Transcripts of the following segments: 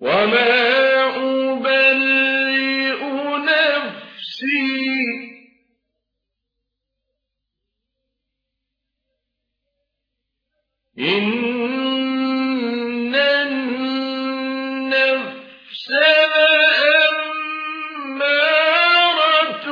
وما أبرئ نفسي إن النفس لأمارة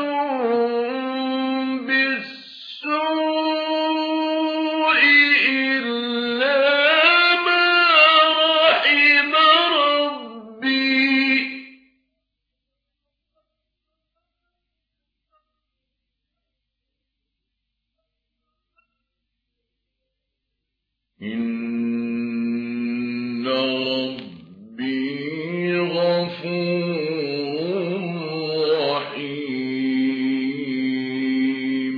بالسوء إلا ما رحم ربي إن ربي غفور رحيم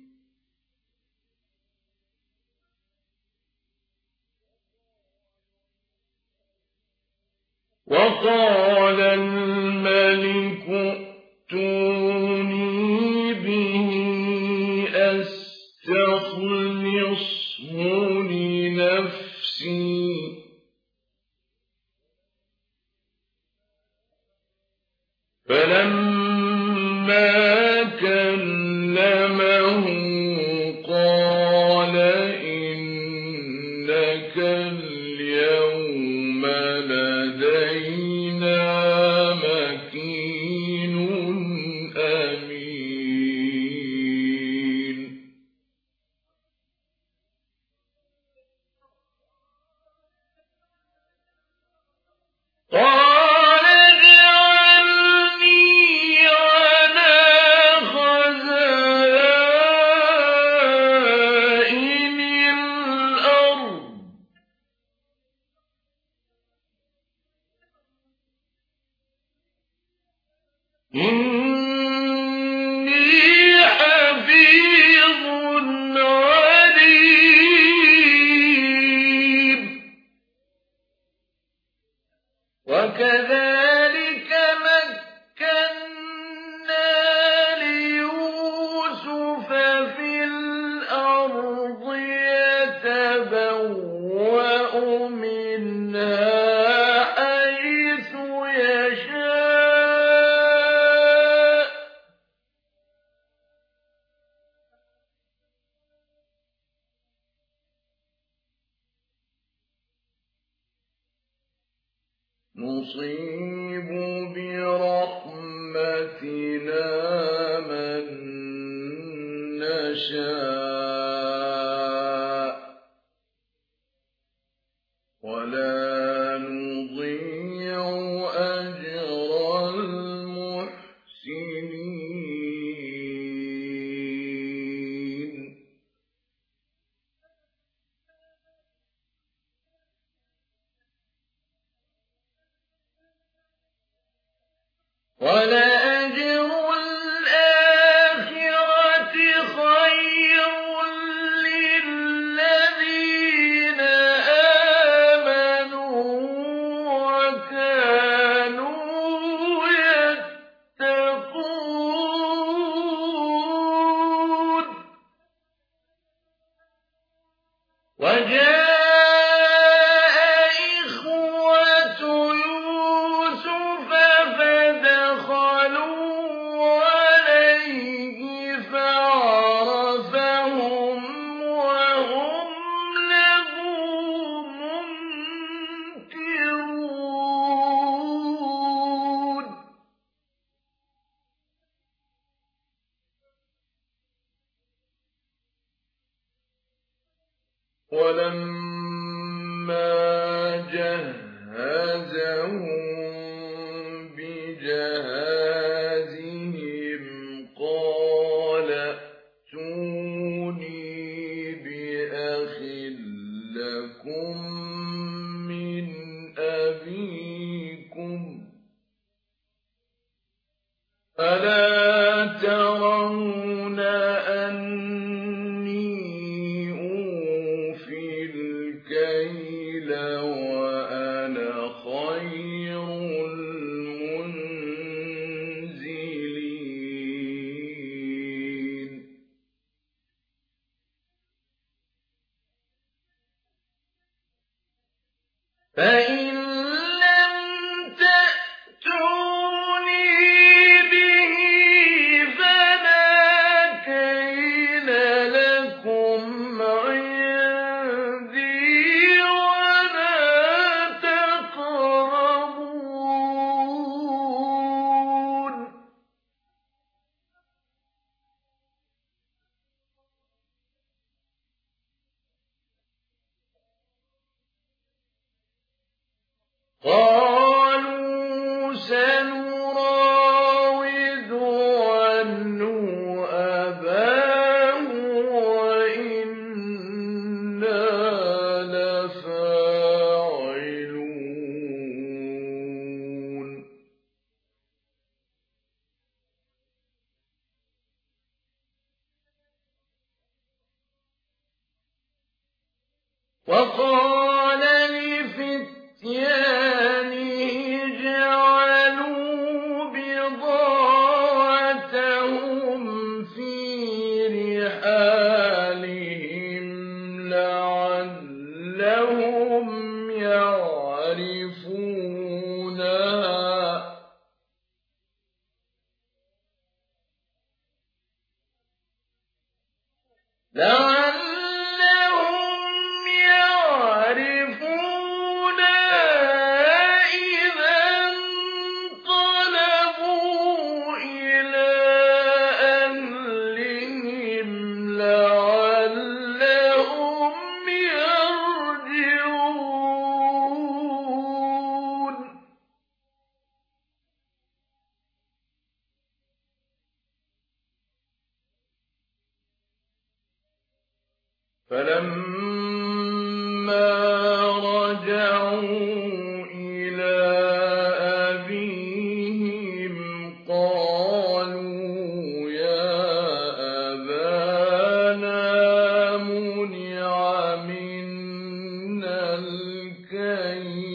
وقال الملك ائتوني به أستخلصه لنفسي فلما كلمه قال إنك اليوم لدينا مكين أمين قال اجعلني على خزائن الأرض إني حفيظ عليم وكذلك مكنا ليوسف في الأرض يتبوأ منها حيث يشاء نصيب برحمتنا من نشاء ولا نضيع أجر المحسنين ولأجر الآخرة خير للذين آمنوا وكانوا يتقون وجاء إخوة يوسف فدخلوا عليه فعرفهم وهم له منكرون ولما جهزهم بجهازهم قال ائتوني بأخ لكم من أبيكم ألا ترون أني أوفي الكيل وأنا خير يعرفونها لعلهم يعرفونها إذا انقلبوا إلى أهلهم لعلهم يرجعون فلما رجعوا إلى أبيهم قالوا يا أبانا منع منا الكيل